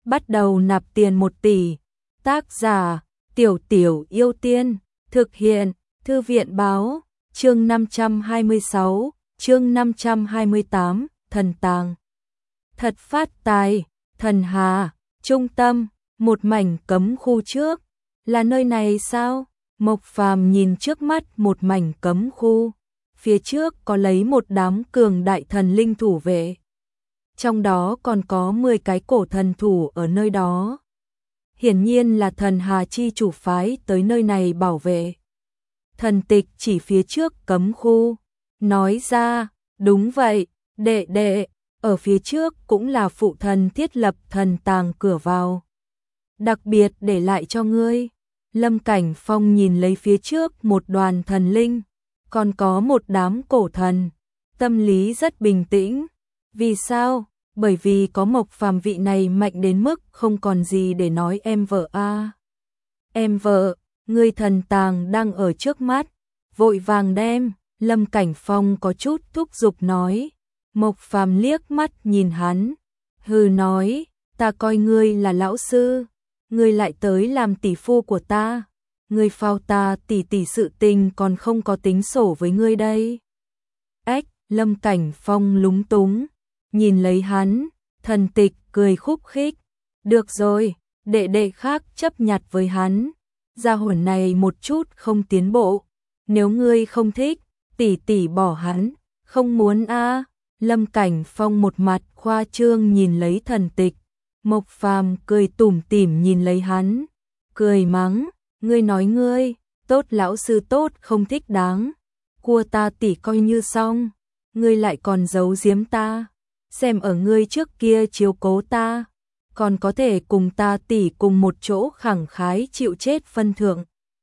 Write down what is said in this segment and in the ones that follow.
bắt đầu nạp tiền 1 tỷ. Tác giả, Tiểu Tiểu Yêu Tiên, thực hiện, Thư viện báo, chương 526, chương 528, thần tàng. Thật phát tài, thần hà, trung tâm, một mảnh cấm khu trước, là nơi này sao? Mộc Phàm nhìn trước mắt một mảnh cấm khu, phía trước có lấy một đám cường đại thần linh thủ vệ. Trong đó còn có 10 cái cổ thần thủ ở nơi đó. Hiển nhiên là thần hà chi chủ phái tới nơi này bảo vệ. Thần Tịch chỉ phía trước cấm khu, nói ra, đúng vậy, đệ đệ, ở phía trước cũng là phụ thần thiết lập thần tàng cửa vào. Đặc biệt để lại cho ngươi. Lâm Cảnh Phong nhìn lấy phía trước một đoàn thần linh, còn có một đám cổ thần, tâm lý rất bình tĩnh. Vì sao? Bởi vì có Mộc Phàm vị này mạnh đến mức không còn gì để nói em vợ a. Em vợ, ngươi thần tàng đang ở trước mắt, vội vàng đem. Lâm Cảnh Phong có chút thúc giục nói. Mộc Phàm liếc mắt nhìn hắn, hừ nói, ta coi ngươi là lão sư, ngươi lại tới làm tỷ phu của ta, ngươi phao ta tỷ sự tình còn không có tính sổ với ngươi đây. Ếch, Lâm Cảnh Phong lúng túng, nhìn lấy hắn, Thần Tịch cười khúc khích, được rồi, đệ đệ khác chấp nhặt với hắn, gia hỏa này một chút không tiến bộ, nếu ngươi không thích, tỷ bỏ hắn, không muốn a. Lâm Cảnh Phong một mặt khoa trương nhìn lấy Thần Tịch, Mộc Phàm cười tủm tỉm nhìn lấy hắn, cười mắng, ngươi nói ngươi, tốt lão sư tốt không thích đáng, cua ta tỷ coi như xong, ngươi lại còn giấu giếm ta, xem ở ngươi trước kia chiếu cố ta, còn có thể cùng ta tỷ cùng một chỗ khẳng khái chịu chết phân thượng.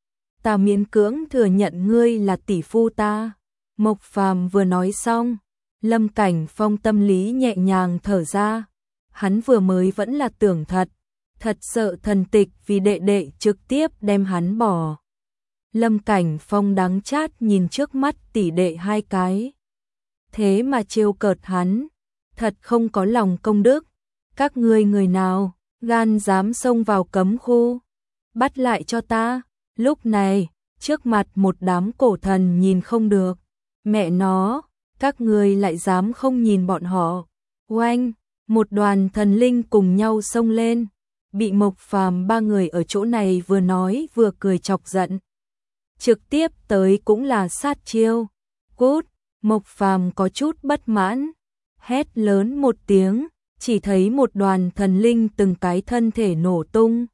Ta miễn cưỡng thừa nhận ngươi là tỷ phu ta. Mộc Phàm vừa nói xong, Lâm Cảnh Phong tâm lý nhẹ nhàng thở ra, hắn vừa mới vẫn là tưởng thật sợ Thần Tịch vì đệ đệ trực tiếp đem hắn bỏ. Lâm Cảnh Phong đắng chát nhìn trước mắt tỷ đệ hai cái. Thế mà trêu cợt hắn, thật không có lòng công đức, các ngươi người nào, gan dám xông vào cấm khu, bắt lại cho ta. Lúc này, trước mặt một đám cổ thần nhìn không được, mẹ nó, các ngươi lại dám không nhìn bọn họ. Oanh, một đoàn thần linh cùng nhau xông lên, bị Mộc Phàm ba người ở chỗ này vừa nói vừa cười chọc giận. Trực tiếp tới cũng là sát chiêu. Cút, Mộc Phàm có chút bất mãn, hét lớn một tiếng, chỉ thấy một đoàn thần linh từng cái thân thể nổ tung,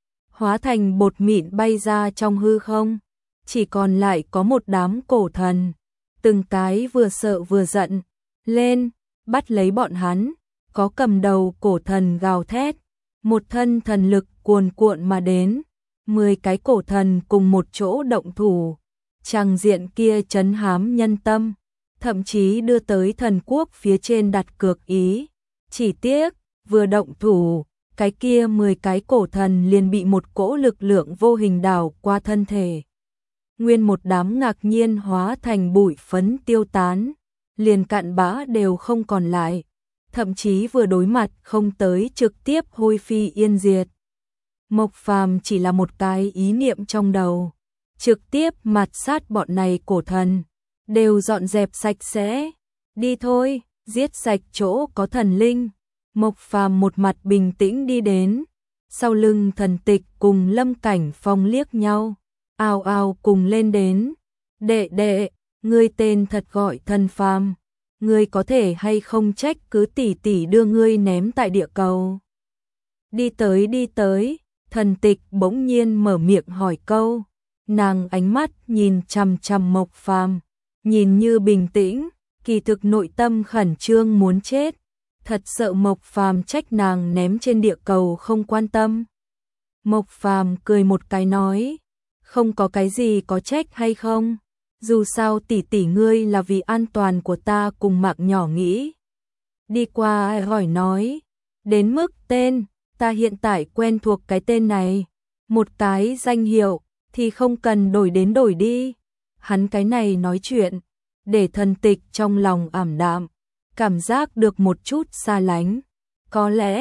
hóa thành bột mịn bay ra trong hư không, chỉ còn lại có một đám cổ thần, từng cái vừa sợ vừa giận, lên, bắt lấy bọn hắn, có cầm đầu cổ thần gào thét, một thân thần lực cuồn cuộn mà đến, 10 cái cổ thần cùng một chỗ động thủ, tràng diện kia trấn hám nhân tâm, thậm chí đưa tới thần quốc phía trên đặt cược ý, chỉ tiếc, vừa động thủ, cái kia 10 cái cổ thần liền bị một cỗ lực lượng vô hình đảo qua thân thể. Nguyên một đám ngạc nhiên hóa thành bụi phấn tiêu tán, liền cặn bã đều không còn lại, thậm chí vừa đối mặt không tới trực tiếp hôi phi yên diệt. Mộc Phàm chỉ là một cái ý niệm trong đầu, trực tiếp mạt sát bọn này cổ thần, đều dọn dẹp sạch sẽ, đi thôi, giết sạch chỗ có thần linh. Mộc Phàm một mặt bình tĩnh đi đến, sau lưng Thần Tịch cùng Lâm Cảnh Phong liếc nhau, ào ào cùng lên đến. Đệ đệ, ngươi tên thật gọi Thần Phàm, ngươi có thể hay không trách cứ tỷ đưa ngươi ném tại địa cầu. Đi tới, Thần Tịch bỗng nhiên mở miệng hỏi câu, nàng ánh mắt nhìn chằm chằm Mộc Phàm, nhìn như bình tĩnh, kỳ thực nội tâm khẩn trương muốn chết. Thật sợ Mộc Phàm trách nàng ném trên địa cầu không quan tâm. Mộc Phàm cười một cái nói, không có cái gì có trách hay không, dù sao tỷ ngươi là vì an toàn của ta cùng mạng nhỏ nghĩ. Đi qua hỏi nói, đến mức tên, ta hiện tại quen thuộc cái tên này, một cái danh hiệu thì không cần đổi đến đổi đi. Hắn cái này nói chuyện, để Thần Tịch trong lòng ảm đạm, cảm giác được một chút xa lánh. Có lẽ,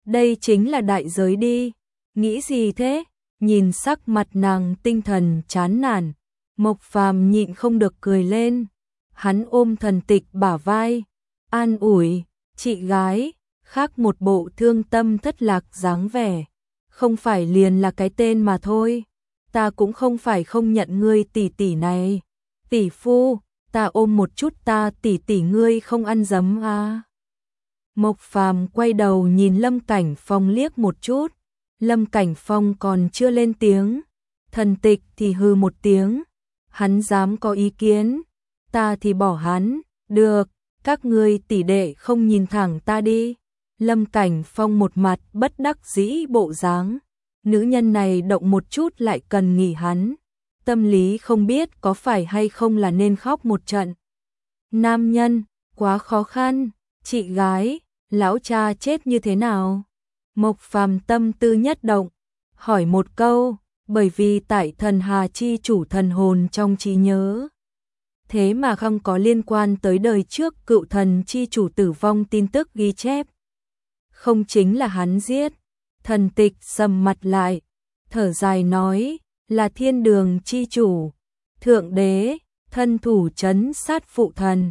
Đây chính là đại giới đi. Nghĩ gì thế? Nhìn sắc mặt nàng tinh thần chán nản, Mộc Phàm nhịn không được cười lên. Hắn ôm Thần Tịch bả vai, an ủi, chị gái, khác một bộ thương tâm thất lạc dáng vẻ. Không phải liền là cái tên mà thôi. Ta cũng không phải không nhận ngươi tỷ tỷ này. Tỷ phu, ta ôm một chút ta tỷ tỷ ngươi không ăn dấm à. Mộc Phàm quay đầu nhìn Lâm Cảnh Phong liếc một chút. Lâm Cảnh Phong còn chưa lên tiếng. Thần Tịch thì hừ một tiếng. Hắn dám có ý kiến. Ta thì bỏ hắn. Được, các ngươi tỷ đệ không nhìn thẳng ta đi. Lâm Cảnh Phong một mặt bất đắc dĩ bộ dáng. Nữ nhân này động một chút lại cần nghỉ hắn. Tâm lý không biết có phải hay không là nên khóc một trận. Nam nhân, quá khó khăn. Chị gái, lão cha chết như thế nào? Mộc Phàm tâm tư nhất động, hỏi một câu, bởi vì tại thần Hà chi chủ thần hồn trong trí nhớ. Thế mà không có liên quan tới đời trước cựu thần chi chủ tử vong tin tức ghi chép. Không chính là hắn giết. Thần Tịch sầm mặt lại, thở dài nói, là thiên đường chi chủ, thượng đế, thân thủ trấn sát phụ thần.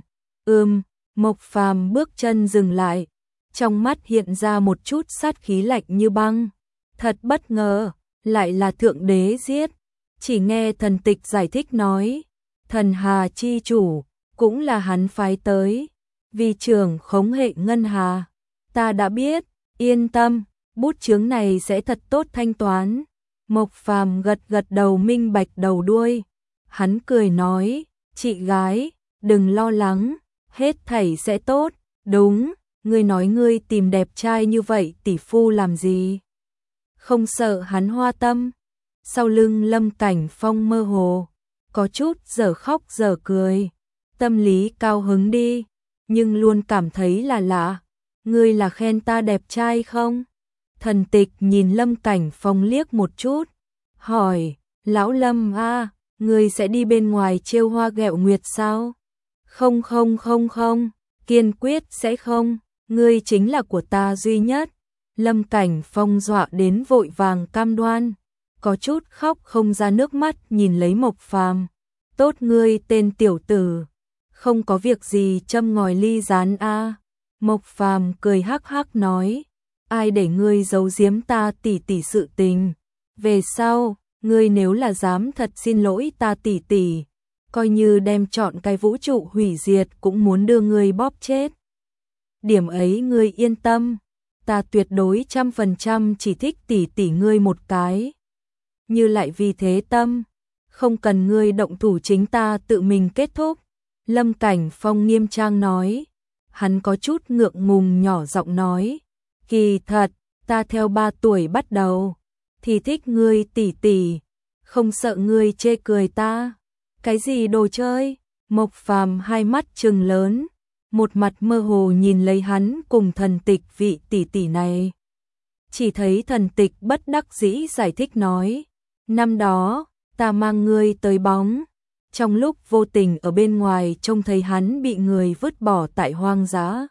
Mộc Phàm bước chân dừng lại, trong mắt hiện ra một chút sát khí lạnh như băng. Thật bất ngờ, lại là thượng đế giết. Chỉ nghe Thần Tịch giải thích nói, thần Hà chi chủ, cũng là hắn phái tới, vì trưởng khống hệ ngân hà. Ta đã biết, yên tâm, bút chướng này sẽ thật tốt thanh toán. Mộc Phàm gật gật đầu minh bạch đầu đuôi. Hắn cười nói, chị gái, đừng lo lắng, hết thảy sẽ tốt. Đúng, ngươi nói ngươi tìm đẹp trai như vậy tỷ phu làm gì? Không sợ hắn hoa tâm. Sau lưng Lâm Cảnh Phong mơ hồ, có chút giờ khóc giờ cười. Tâm lý cao hứng đi, nhưng luôn cảm thấy là lạ. Ngươi là khen ta đẹp trai không? Thần Tịch nhìn Lâm Cảnh Phong liếc một chút, hỏi, lão Lâm a, ngươi sẽ đi bên ngoài trêu hoa ghẹo nguyệt sao? Không, kiên quyết sẽ không, ngươi chính là của ta duy nhất. Lâm Cảnh Phong dọa đến vội vàng cam đoan, có chút khóc không ra nước mắt nhìn lấy Mộc Phàm. Tốt ngươi tên tiểu tử, không có việc gì châm ngòi ly gián a. Mộc Phàm cười hắc hắc nói, ai để ngươi giấu giếm ta tỷ tỷ sự tình. Về sau, ngươi nếu là dám thật xin lỗi ta tỷ tỷ, coi như đem chọn cái vũ trụ hủy diệt cũng muốn đưa ngươi bóp chết. Điểm ấy ngươi yên tâm, ta tuyệt đối 100% chỉ thích tỷ tỷ ngươi một cái. Như lại vì thế tâm, không cần ngươi động thủ chính ta tự mình kết thúc. Lâm Cảnh Phong nghiêm trang nói, hắn có chút ngượng ngùng nhỏ giọng nói, kỳ thật, ta theo 3 tuổi bắt đầu, thì thích ngươi tỷ tỷ, không sợ ngươi chê cười ta. Cái gì đồ chơi? Mộc Phàm hai mắt trừng lớn, một mặt mơ hồ nhìn lấy hắn cùng Thần Tịch vị tỷ tỷ này. Chỉ thấy Thần Tịch bất đắc dĩ giải thích nói, năm đó, ta mang ngươi tới bóng, trong lúc vô tình ở bên ngoài trông thấy hắn bị người vứt bỏ tại hoang dã,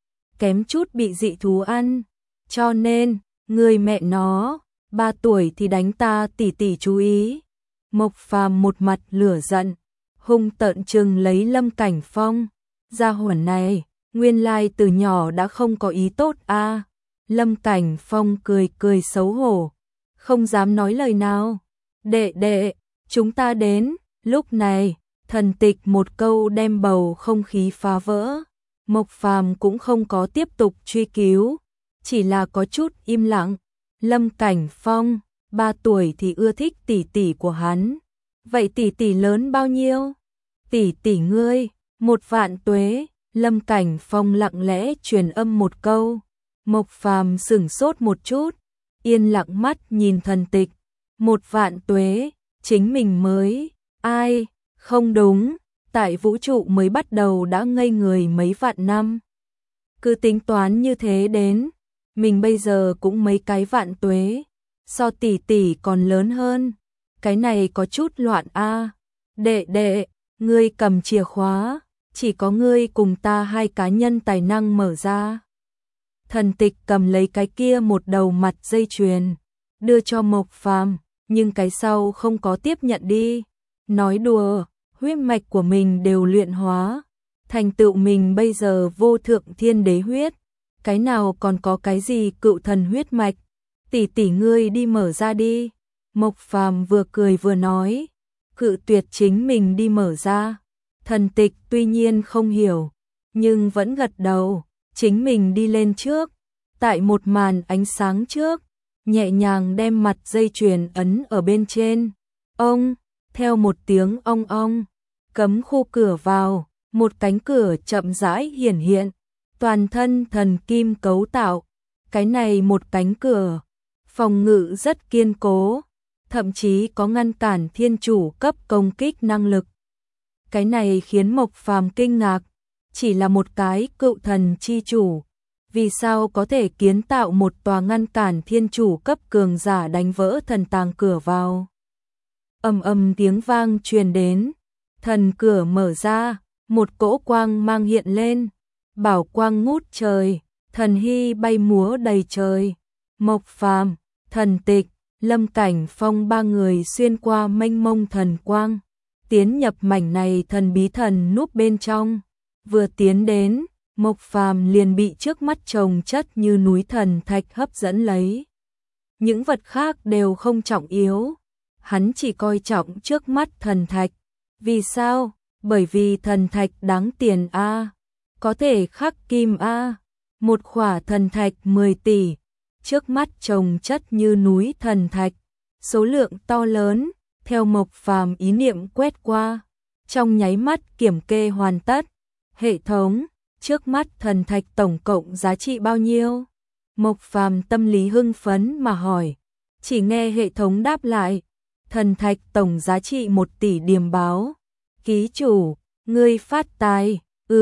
kém chút bị dị thú ăn, cho nên, người mẹ nó, 3 tuổi thì đánh ta tỷ tỷ chú ý. Mộc Phàm một mặt lửa giận, hung tợn trừng lấy Lâm Cảnh Phong, gia hỏa này, nguyên lai từ nhỏ đã không có ý tốt a. Lâm Cảnh Phong cười cười xấu hổ, không dám nói lời nào. Đệ đệ, chúng ta đến. Lúc này, Thần Tịch một câu đem bầu không khí phá vỡ. Mộc Phàm cũng không có tiếp tục truy cứu, chỉ là có chút im lặng. Lâm Cảnh Phong, 3 tuổi thì ưa thích tỷ tỷ của hắn. Vậy tỷ tỷ lớn bao nhiêu? Tỷ tỷ ngươi, 1.000.000 tuế. Lâm Cảnh Phong lặng lẽ truyền âm một câu. Mộc Phàm sửng sốt một chút, yên lặng mắt nhìn Thần Tịch. 1.000.000 tuế, chính mình mới, ai, không đúng, tại vũ trụ mới bắt đầu đã ngây người mấy vạn năm. Cứ tính toán như thế đến, mình bây giờ cũng mấy cái vạn tuế, so tỷ tỷ còn lớn hơn, cái này có chút loạn a. Đệ đệ, ngươi cầm chìa khóa, chỉ có ngươi cùng ta 2 cá nhân tài năng mở ra. Thần Tịch cầm lấy cái kia một đầu mặt dây chuyền, đưa cho Mộc Phàm, nhưng cái sau không có tiếp nhận đi. Nói đùa, huyết mạch của mình đều luyện hóa, thành tựu mình bây giờ vô thượng thiên đế huyết, cái nào còn có cái gì cựu thần huyết mạch, tỷ tỷ ngươi đi mở ra đi. Mộc Phàm vừa cười vừa nói, cự tuyệt chính mình đi mở ra. Thần Tịch tuy nhiên không hiểu, nhưng vẫn gật đầu, chính mình đi lên trước, tại một màn ánh sáng trước, nhẹ nhàng đem mặt dây chuyền ấn ở bên trên. Ông, theo một tiếng ong ong, cấm khu cửa vào, một cánh cửa chậm rãi hiển hiện, toàn thân thần kim cấu tạo, cái này một cánh cửa, phòng ngự rất kiên cố, thậm chí có ngăn cản thiên chủ cấp công kích năng lực. Cái này khiến Mộc Phàm kinh ngạc, chỉ là một cái cựu thần chi chủ, vì sao có thể kiến tạo một tòa ngăn cản thiên chủ cấp cường giả đánh vỡ thần tàng cửa vào. Ầm ầm tiếng vang truyền đến, thần cửa mở ra, một cỗ quang mang hiện lên, bảo quang ngút trời, thần hy bay múa đầy trời. Mộc Phàm, Thần Tịch, Lâm Cảnh Phong ba người xuyên qua mênh mông thần quang, tiến nhập mảnh này thần bí thần núp bên trong. Vừa tiến đến, Mộc Phàm liền bị trước mắt chồng chất như núi thần thạch hấp dẫn lấy. Những vật khác đều không trọng yếu, hắn chỉ coi trọng trước mắt thần thạch. Vì sao? Bởi vì thần thạch đáng tiền a, có thể khắc kim a. Một khỏa thần thạch 10 tỷ, trước mắt chồng chất như núi thần thạch, số lượng to lớn, theo Mộc Phàm ý niệm quét qua, trong nháy mắt kiểm kê hoàn tất. Hệ thống, trước mắt thần thạch tổng cộng giá trị bao nhiêu? Mộc Phàm tâm lý hưng phấn mà hỏi, chỉ nghe hệ thống đáp lại, thần thạch tổng giá trị 1 tỷ điểm báo. Ký chủ, ngươi phát tài.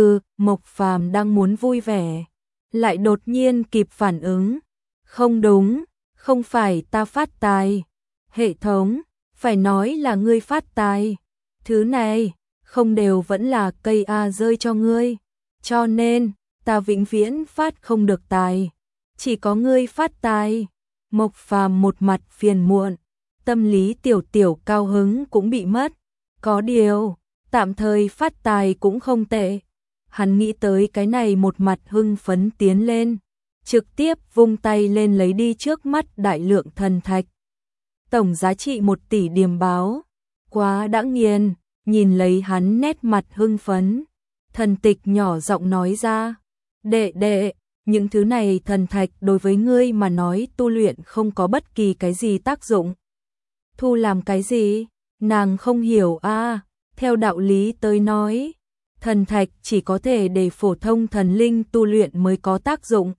Mộc Phàm đang muốn vui vẻ, lại đột nhiên kịp phản ứng. Không đúng, không phải ta phát tài. Hệ thống, phải nói là ngươi phát tài. Thứ này, không đều vẫn là cây A rơi cho ngươi. Cho nên, ta vĩnh viễn phát không được tài. Chỉ có ngươi phát tài. Mộc Phàm một mặt phiền muộn, tâm lý tiểu tiểu cao hứng cũng bị mất. Có điều, tạm thời phát tài cũng không tệ. Hắn nghĩ tới cái này một mặt hưng phấn tiến lên, trực tiếp vung tay lên lấy đi trước mắt đại lượng thần thạch. Tổng giá trị 1 tỷ điểm báo, quá đã nghiền. Nhìn lấy hắn nét mặt hưng phấn, Thần Tịch nhỏ giọng nói ra, đệ đệ, những thứ này thần thạch đối với ngươi mà nói tu luyện không có bất kỳ cái gì tác dụng. Thu làm cái gì? Nàng không hiểu a. Theo đạo lý tới nói, thần thạch chỉ có thể để phổ thông thần linh tu luyện mới có tác dụng.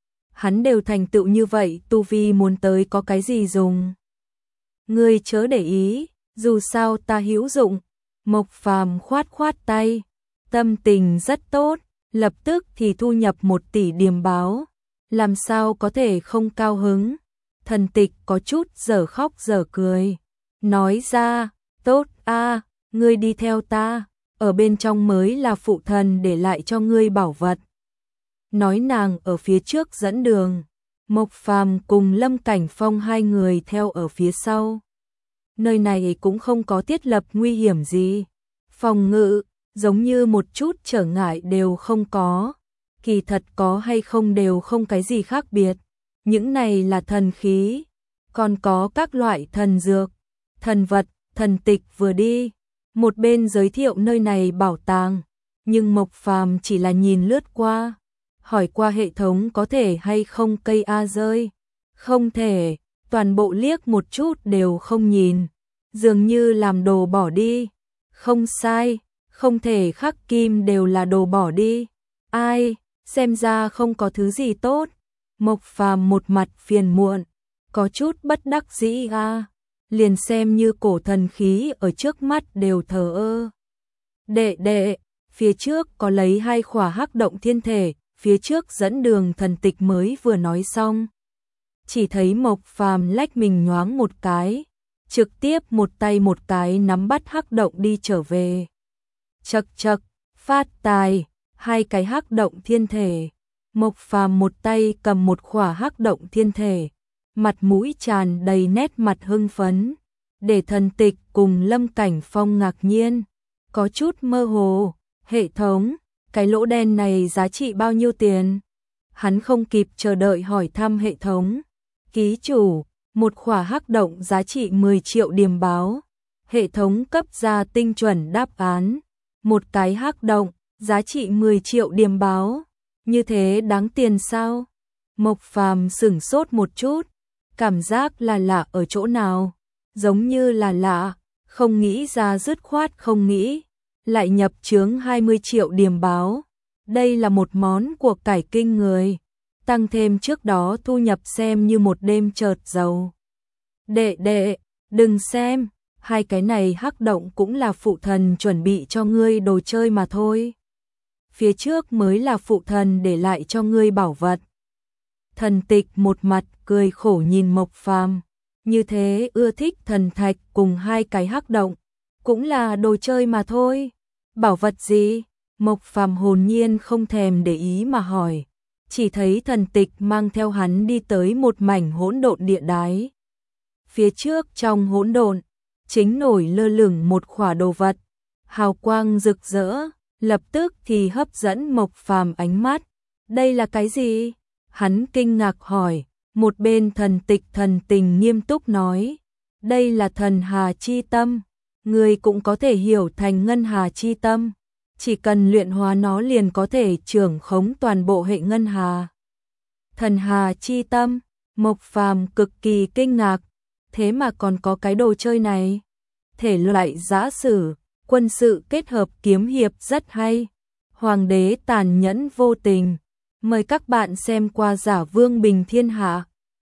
Hắn đều thành tựu như vậy, tu vi muốn tới có cái gì dùng? Ngươi chớ để ý, dù sao ta hữu dụng. Mộc Phàm khoát khoát tay, tâm tình rất tốt, lập tức thì thu nhập 1 tỷ điểm báo, làm sao có thể không cao hứng. Thần Tịch có chút dở khóc dở cười, nói ra, tốt a, ngươi đi theo ta, ở bên trong mới là phụ thần để lại cho ngươi bảo vật. Nói nàng ở phía trước dẫn đường, Mộc Phàm cùng Lâm Cảnh Phong hai người theo ở phía sau. Nơi này cũng không có thiết lập nguy hiểm gì, phòng ngự, giống như một chút trở ngại đều không có, kỳ thật có hay không đều không cái gì khác biệt. Những này là thần khí, còn có các loại thần dược, thần vật. Thần Tịch vừa đi, một bên giới thiệu nơi này bảo tàng, nhưng Mộc Phàm chỉ là nhìn lướt qua, hỏi qua hệ thống có thể hay không cây A rơi. Không thể, toàn bộ liếc một chút đều không nhìn, dường như làm đồ bỏ đi. Không sai, không thể khắc kim đều là đồ bỏ đi. Ai, xem ra không có thứ gì tốt. Mộc Phàm một mặt phiền muộn, có chút bất đắc dĩ a. Liền xem như cổ thần khí ở trước mắt đều thờ ơ. Đệ đệ, phía trước có lấy 2 khỏa hắc động thiên thể, phía trước dẫn đường. Thần Tịch mới vừa nói xong, chỉ thấy Mộc Phàm lách mình nhoáng một cái, trực tiếp một tay một cái nắm bắt hắc động đi trở về. Chậc chậc, phát tài, 2 cái hắc động thiên thể, Mộc Phàm một tay cầm một khỏa hắc động thiên thể, mặt mũi tràn đầy nét mặt hưng phấn, để Thần Tịch cùng Lâm Cảnh Phong ngạc nhiên, có chút mơ hồ, hệ thống, cái lỗ đen này giá trị bao nhiêu tiền? Hắn không kịp chờ đợi hỏi thăm hệ thống. Ký chủ, một khỏa hắc động giá trị 10 triệu điểm báo. Hệ thống cấp ra tinh chuẩn đáp án. Một cái hắc động, giá trị 10 triệu điểm báo. Như thế đáng tiền sao? Mộc Phàm sửng sốt một chút, cảm giác là lạ ở chỗ nào? Giống như là lạ, không nghĩ ra dứt khoát không nghĩ. Lại nhập chướng 20 triệu điểm báo. Đây là một món của cải kinh người. Tăng thêm trước đó thu nhập xem như một đêm chợt giàu. Đệ đệ, đừng xem, hai cái này hắc động cũng là phụ thần chuẩn bị cho ngươi đồ chơi mà thôi. Phía trước mới là phụ thần để lại cho ngươi bảo vật. Thần Tịch một mặt cười khổ nhìn Mộc Phàm, như thế ưa thích thần thạch cùng hai cái hắc động, cũng là đồ chơi mà thôi. Bảo vật gì? Mộc Phàm hồn nhiên không thèm để ý mà hỏi, chỉ thấy Thần Tịch mang theo hắn đi tới một mảnh hỗn độn địa đái. Phía trước trong hỗn độn, chính nổi lơ lửng một khỏa đồ vật, hào quang rực rỡ, lập tức thì hấp dẫn Mộc Phàm ánh mắt. Đây là cái gì? Hắn kinh ngạc hỏi, một bên Thần Tịch thần tình nghiêm túc nói, đây là thần hà chi tâm, người cũng có thể hiểu thành ngân hà chi tâm. Chỉ cần luyện hóa nó liền có thể trưởng khống toàn bộ hệ ngân hà. Thần hà chi tâm, Mộc Phàm cực kỳ kinh ngạc, thế mà còn có cái đồ chơi này. Thể loại giã sử, quân sự kết hợp kiếm hiệp rất hay. Hoàng đế tàn nhẫn vô tình. Mời các bạn xem qua Giả Vương Bình Thiên Hạ.